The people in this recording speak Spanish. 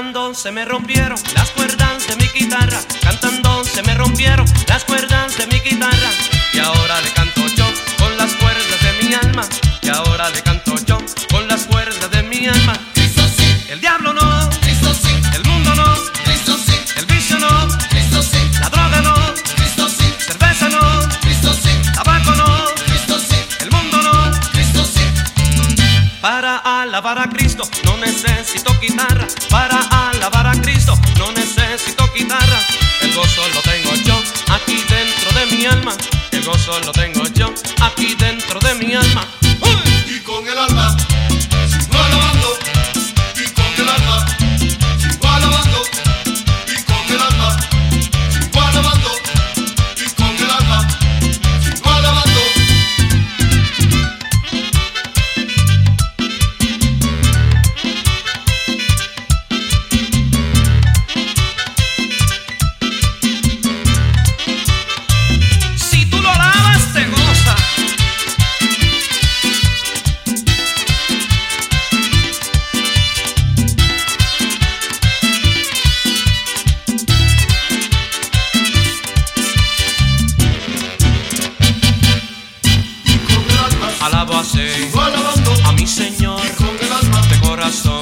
Cantando se me rompieron las cuerdas de mi guitarra, cantando se me rompieron las cuerdas de mi guitarra. Y ahora le canto yo con las cuerdas de mi alma, y ahora le canto yo con las cuerdas de mi alma. Cristo sí, El diablo no, Cristo sí, el mundo no, Cristo sí, el vicio no, Cristo sí, la droga no, Cristo sí, cerveza no, Cristo sí, tabaco no, Cristo sí, el mundo no. Cristo sí. Para alabar a Cristo no necesito guitarra, para alabar a Cristo no necesito guitarra. El gozo lo tengo yo aquí dentro de mi alma, el gozo lo tengo yo aquí dentro de mi alma. Y con el alma sigo alabando, y con el alma sigo alabando, y con el alma sigo alabando, y con el alma sigo alabando. Si tú lo alabas te goza. Y con el alma Alabo así sigo alabando, a mi Señor y con el alma de corazón.